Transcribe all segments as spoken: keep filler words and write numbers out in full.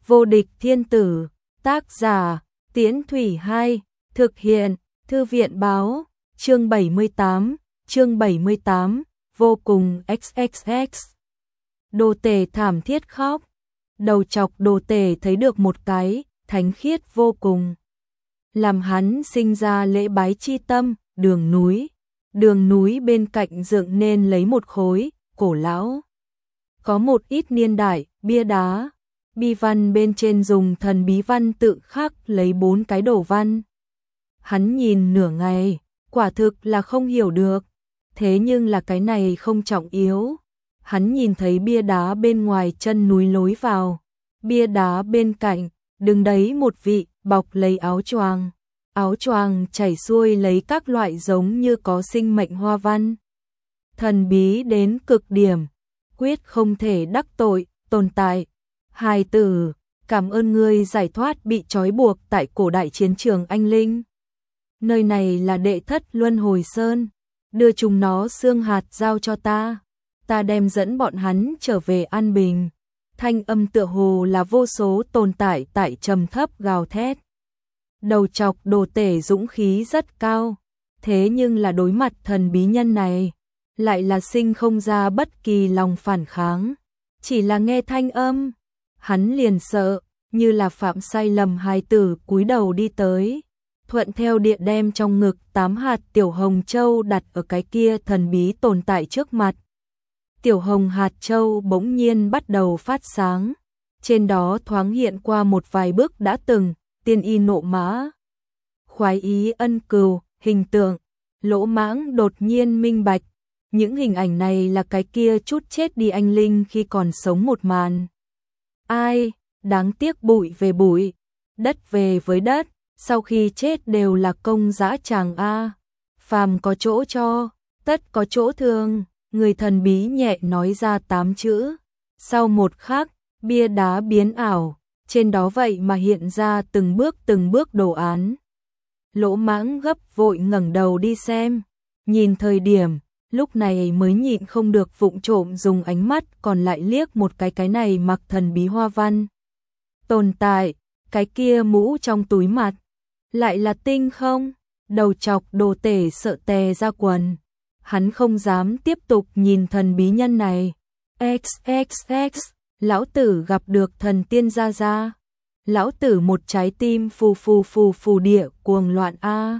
Vô địch thiên tử, tác giả, Tiễn Thủy hai, thực hiện, Thư viện báo, chương bảy mươi tám, chương bảy mươi tám, vô cùng xx x. Đồ Tể thảm thiết khóc, đầu chọc Đồ Tể thấy được một cái, thánh khiết vô cùng. Làm hắn sinh ra lễ bái chi tâm, đường núi. Đường núi bên cạnh dựng nên lấy một khối, cổ lão. Có một ít niên đại, bia đá. Bi văn bên trên dùng thần bí văn tự khắc lấy bốn cái đồ văn. Hắn nhìn nửa ngày, quả thực là không hiểu được. Thế nhưng là cái này không trọng yếu. Hắn nhìn thấy bia đá bên ngoài chân núi lối vào. Bia đá bên cạnh, đứng đấy một vị, bọc lấy áo choàng. Áo choàng chảy xuôi lấy các loại giống như có sinh mệnh hoa văn. Thần bí đến cực điểm, quyết không thể đắc tội, tồn tại. Hài tử, cảm ơn ngươi giải thoát bị trói buộc tại cổ đại chiến trường anh linh. Nơi này là đệ thất luân hồi sơn, đưa chúng nó xương hạt giao cho ta. Ta đem dẫn bọn hắn trở về an bình. Thanh âm tựa hồ là vô số tồn tại tại trầm thấp gào thét. Đầu chọc Đồ Tể dũng khí rất cao, thế nhưng là đối mặt thần bí nhân này, lại là sinh không ra bất kỳ lòng phản kháng. Chỉ là nghe thanh âm, hắn liền sợ, như là phạm sai lầm hài tử cúi đầu đi tới. Thuận theo địa đem trong ngực tám hạt tiểu hồng châu đặt ở cái kia thần bí tồn tại trước mặt. Tiểu hồng hạt châu bỗng nhiên bắt đầu phát sáng, trên đó thoáng hiện qua một vài bước đã từng, tiên y nộ mã, khoái ý ân cừu, hình tượng. Lỗ Mãng đột nhiên minh bạch, những hình ảnh này là cái kia chút chết đi anh linh khi còn sống một màn. Ai, đáng tiếc bụi về bụi, đất về với đất, sau khi chết đều là công dã tràng a. Phàm có chỗ cho, tất có chỗ thương. Người thần bí nhẹ nói ra tám chữ. Sau một khắc, bia đá biến ảo, trên đó vậy mà hiện ra từng bước từng bước đồ án. Lỗ Mãng gấp vội ngẩng đầu đi xem, nhìn thời điểm, lúc này mới nhịn không được vụng trộm dùng ánh mắt còn lại liếc một cái cái này mặc thần bí hoa văn. Tồn tại, cái kia mũ trong túi mặt, lại là tinh không? Đầu chọc Đồ Tể sợ tè ra quần. Hắn không dám tiếp tục nhìn thần bí nhân này. xx x, lão tử gặp được thần tiên gia gia. Lão tử một trái tim phù phù phù phù địa cuồng loạn a.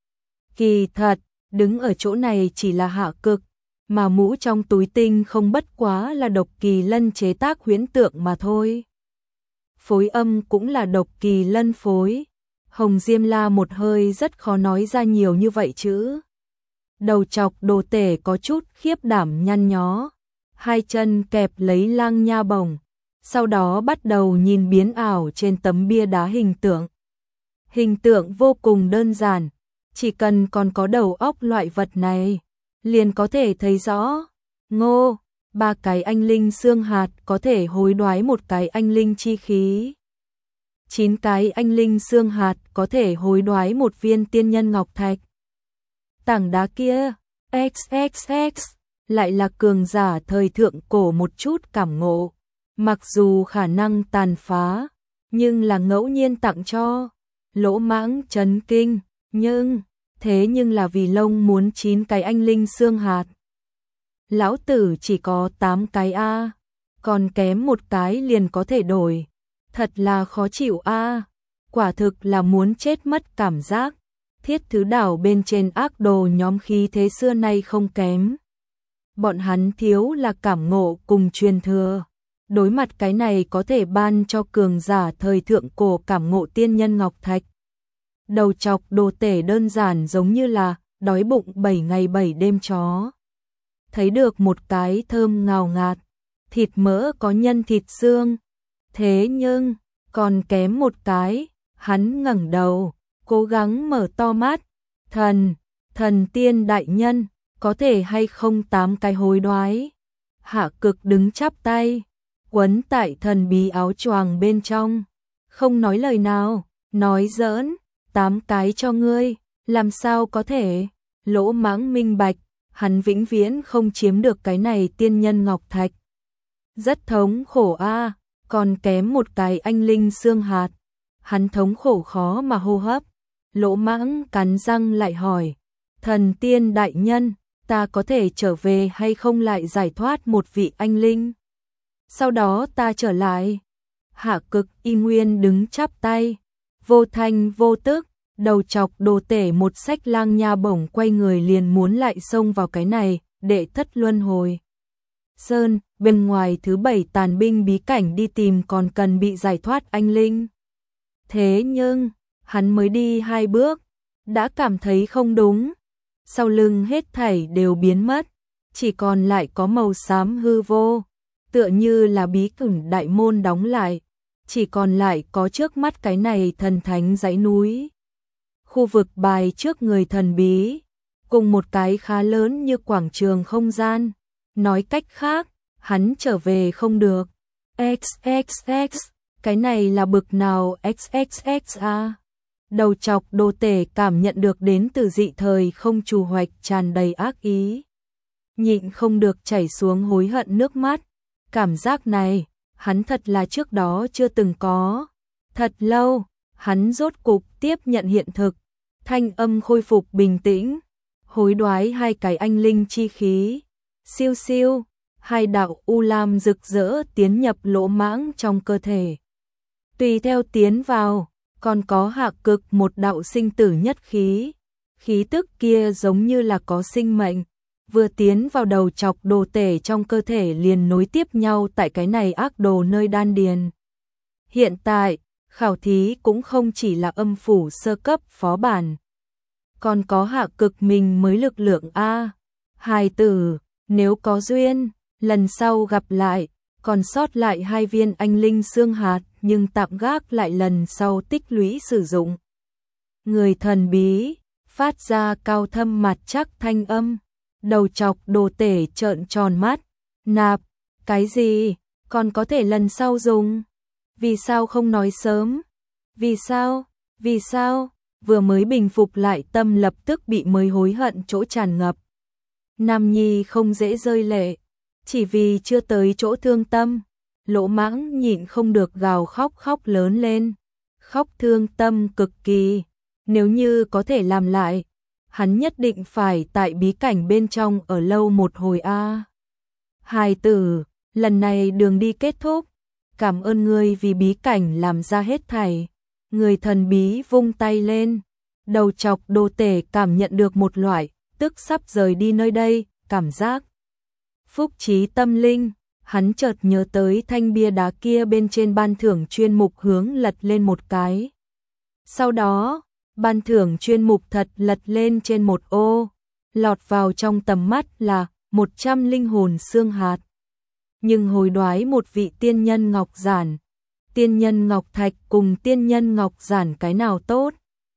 Kỳ thật, đứng ở chỗ này chỉ là hạ cực, mà mũ trong túi tinh không bất quá là Độc Kỳ Lân chế tác huyễn tượng mà thôi. Phối âm cũng là Độc Kỳ Lân phối. Hồng Diêm La một hơi rất khó nói ra nhiều như vậy chứ. Đầu chọc Đồ Tể có chút khiếp đảm nhăn nhó, hai chân kẹp lấy Lang Nha Bổng, sau đó bắt đầu nhìn biến ảo trên tấm bia đá hình tượng. Hình tượng vô cùng đơn giản, chỉ cần còn có đầu óc loại vật này, liền có thể thấy rõ. Ngô, ba cái anh linh xương hạt có thể hối đoái một cái anh linh chi khí. Chín cái anh linh xương hạt có thể hối đoái một viên tiên nhân ngọc thạch. Tảng đá kia, xx x, lại là cường giả thời thượng cổ một chút cảm ngộ. Mặc dù khả năng tàn phá, nhưng là ngẫu nhiên tặng cho. Lỗ Mãng chấn kinh, nhưng, thế nhưng là vì lông muốn chín cái anh linh xương hạt. Lão tử chỉ có tám cái a, còn kém một cái liền có thể đổi. Thật là khó chịu a, quả thực là muốn chết mất cảm giác. Thiết Thứ Đảo bên trên ác đồ nhóm khí thế xưa nay không kém. Bọn hắn thiếu là cảm ngộ cùng truyền thừa. Đối mặt cái này có thể ban cho cường giả thời thượng cổ cảm ngộ tiên nhân ngọc thạch. Đầu chọc Đồ Tể đơn giản giống như là đói bụng bảy ngày bảy đêm chó. Thấy được một cái thơm ngào ngạt, thịt mỡ có nhân thịt xương. Thế nhưng, còn kém một cái, hắn ngẩng đầu, cố gắng mở to mắt. Thần, thần tiên đại nhân, có thể hay không tám cái hối đoái? Hạ cực đứng chắp tay, quấn tại thần bí áo choàng bên trong, không nói lời nào, nói giỡn, tám cái cho ngươi, làm sao có thể? Lỗ Mãng minh bạch, hắn vĩnh viễn không chiếm được cái này tiên nhân ngọc thạch. Rất thống khổ a, còn kém một cái anh linh xương hạt. Hắn thống khổ khó mà hô hấp. Lỗ Mãng cắn răng lại hỏi, thần tiên đại nhân, ta có thể trở về hay không lại giải thoát một vị anh linh? Sau đó ta trở lại. Hạ Cực y nguyên đứng chắp tay, vô thanh vô tức, đầu chọc đồ tể một sách lang nha bổng quay người liền muốn lại xông vào cái này, đệ thất luân hồi. Sơn, bên ngoài thứ bảy tàn binh bí cảnh đi tìm còn cần bị giải thoát anh linh. Thế nhưng, hắn mới đi hai bước, đã cảm thấy không đúng. Sau lưng hết thảy đều biến mất, chỉ còn lại có màu xám hư vô, tựa như là bí cảnh đại môn đóng lại, chỉ còn lại có trước mắt cái này thần thánh dãy núi. Khu vực bài trước người thần bí, cùng một cái khá lớn như quảng trường không gian. Nói cách khác, hắn trở về không được. ích ích ích, cái này là bực nào ích ích ích a? Đầu chọc đồ tể cảm nhận được đến từ dị thời không trù hoạch tràn đầy ác ý. Nhịn không được chảy xuống hối hận nước mắt. Cảm giác này, hắn thật là trước đó chưa từng có. Thật lâu, hắn rốt cục tiếp nhận hiện thực. Thanh âm khôi phục bình tĩnh. Hối đoái hai cái anh linh chi khí. Siêu siêu, hai đạo u lam rực rỡ tiến nhập Lỗ Mãng trong cơ thể. Tùy theo tiến vào, còn có Hạ Cực một đạo sinh tử nhất khí. Khí tức kia giống như là có sinh mệnh, vừa tiến vào đầu chọc đồ tể trong cơ thể liền nối tiếp nhau tại cái này ác đồ nơi đan điền. Hiện tại, khảo thí cũng không chỉ là âm phủ sơ cấp phó bản, còn có Hạ Cực mình mới lực lượng a. Hài tử, nếu có duyên, lần sau gặp lại, còn sót lại hai viên anh linh xương hạt, nhưng tạm gác lại lần sau tích lũy sử dụng. Người thần bí phát ra cao thâm mặt chắc thanh âm, đầu chọc đồ tể trợn tròn mắt, nạp, cái gì, còn có thể lần sau dùng? Vì sao không nói sớm? Vì sao? Vì sao? Vừa mới bình phục lại tâm lập tức bị mới hối hận chỗ tràn ngập. Nam nhi không dễ rơi lệ, chỉ vì chưa tới chỗ thương tâm. Lỗ Mãng nhịn không được gào khóc khóc lớn lên, khóc thương tâm cực kỳ. Nếu như có thể làm lại, hắn nhất định phải tại bí cảnh bên trong ở lâu một hồi a. Hài tử, lần này đường đi kết thúc, cảm ơn ngươi vì bí cảnh làm ra hết thảy. Người thần bí vung tay lên, đầu chọc đồ tể cảm nhận được một loại tức sắp rời đi nơi đây, cảm giác phúc trí tâm linh. Hắn chợt nhớ tới thanh bia đá kia bên trên ban thưởng chuyên mục hướng lật lên một cái. Sau đó, ban thưởng chuyên mục thật lật lên trên một ô, lọt vào trong tầm mắt là một trăm linh hồn xương hạt. Nhưng hối đoái một vị tiên nhân ngọc giản, tiên nhân ngọc thạch cùng tiên nhân ngọc giản cái nào tốt?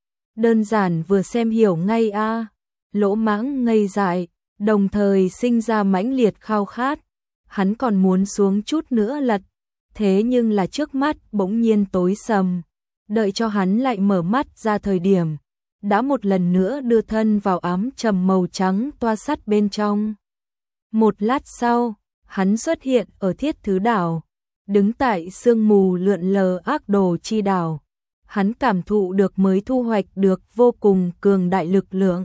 Đơn giản vừa xem hiểu ngay a. Lỗ Mãng ngây dại, đồng thời sinh ra mãnh liệt khao khát. Hắn còn muốn xuống chút nữa lật, thế nhưng là trước mắt bỗng nhiên tối sầm. Đợi cho hắn lại mở mắt ra thời điểm, đã một lần nữa đưa thân vào ám trầm màu trắng toa sắt bên trong. Một lát sau, hắn xuất hiện ở Thiết Thứ Đảo, đứng tại sương mù lượn lờ ác đồ chi đảo. Hắn cảm thụ được mới thu hoạch được vô cùng cường đại lực lượng.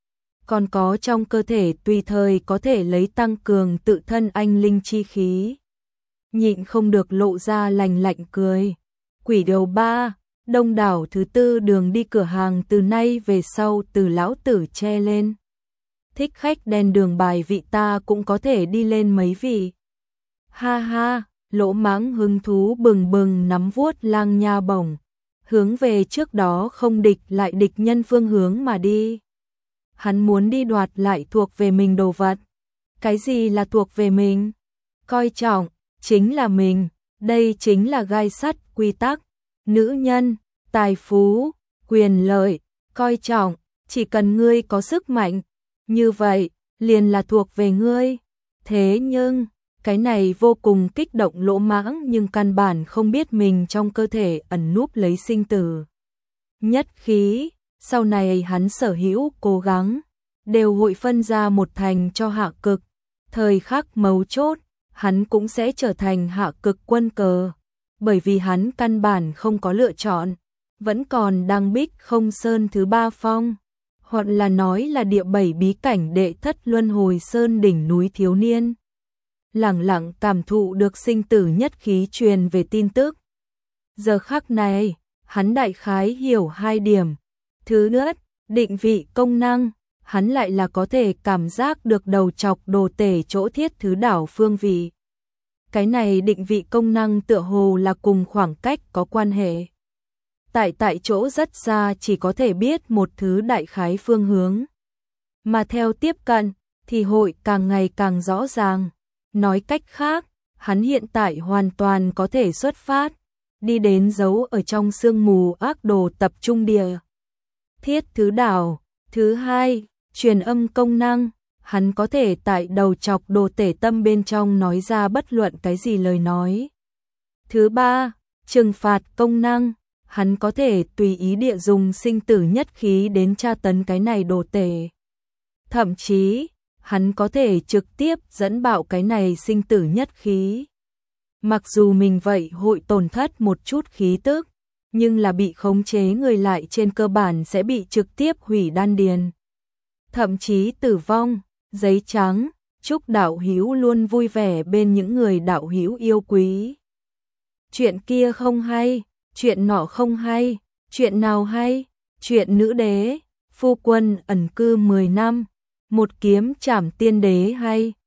Còn có trong cơ thể tùy thời có thể lấy tăng cường tự thân anh linh chi khí. Nhịn không được lộ ra lành lạnh cười. Quỷ đầu ba, Đông Đảo thứ tư đường đi cửa hàng từ nay về sau từ lão tử che lên. Thích khách đen đường bài vị ta cũng có thể đi lên mấy vị. Ha ha, Lỗ Mãng hứng thú bừng bừng nắm vuốt lang nha bổng, hướng về trước đó không địch lại địch nhân phương hướng mà đi. Hắn muốn đi đoạt lại thuộc về mình đồ vật. Cái gì là thuộc về mình? Coi trọng, chính là mình. Đây chính là gai sắt quy tắc. Nữ nhân, tài phú, quyền lợi, coi trọng, chỉ cần ngươi có sức mạnh. Như vậy, liền là thuộc về ngươi. Thế nhưng, cái này vô cùng kích động Lỗ Mãng nhưng căn bản không biết mình trong cơ thể ẩn núp lấy sinh tử. Nhất khí. Sau này hắn sở hữu cố gắng, đều hội phân ra một thành cho Hạ Cực. Thời khắc mấu chốt, hắn cũng sẽ trở thành Hạ Cực quân cờ. bởi vì hắn căn bản không có lựa chọn, vẫn còn đang Bích Không Sơn thứ ba phong, hoặc là nói là địa bảy bí cảnh đệ thất luân hồi sơn đỉnh núi thiếu niên. Lẳng lặng cảm thụ được sinh tử nhất khí truyền về tin tức. Giờ khắc này, hắn đại khái hiểu hai điểm. Thứ nhất, định vị công năng, hắn lại là có thể cảm giác được đầu chọc đồ tể chỗ thiết thứ đảo phương vị. Cái này định vị công năng tựa hồ là cùng khoảng cách có quan hệ. Tại tại chỗ rất xa chỉ có thể biết một thứ đại khái phương hướng. Mà theo tiếp cận, thì hội càng ngày càng rõ ràng. Nói cách khác, hắn hiện tại hoàn toàn có thể xuất phát, đi đến giấu ở trong sương mù ác đồ tập trung địa. Thiết thứ đảo. Thứ hai, truyền âm công năng, hắn có thể tại đầu chọc đồ tể tâm bên trong nói ra bất luận cái gì lời nói. Thứ ba, trừng phạt công năng, hắn có thể tùy ý địa dùng sinh tử nhất khí đến tra tấn cái này đồ tể. Thậm chí, hắn có thể trực tiếp dẫn bạo cái này sinh tử nhất khí. Mặc dù mình vậy hội tổn thất một chút khí tức, nhưng là bị khống chế người lại trên cơ bản sẽ bị trực tiếp hủy đan điền. Thậm chí tử vong. Giấy trắng, chúc đạo hữu luôn vui vẻ bên những người đạo hữu yêu quý. Chuyện kia không hay, chuyện nọ không hay, chuyện nào hay, chuyện nữ đế, phu quân ẩn cư mười năm, một kiếm trảm tiên đế hay.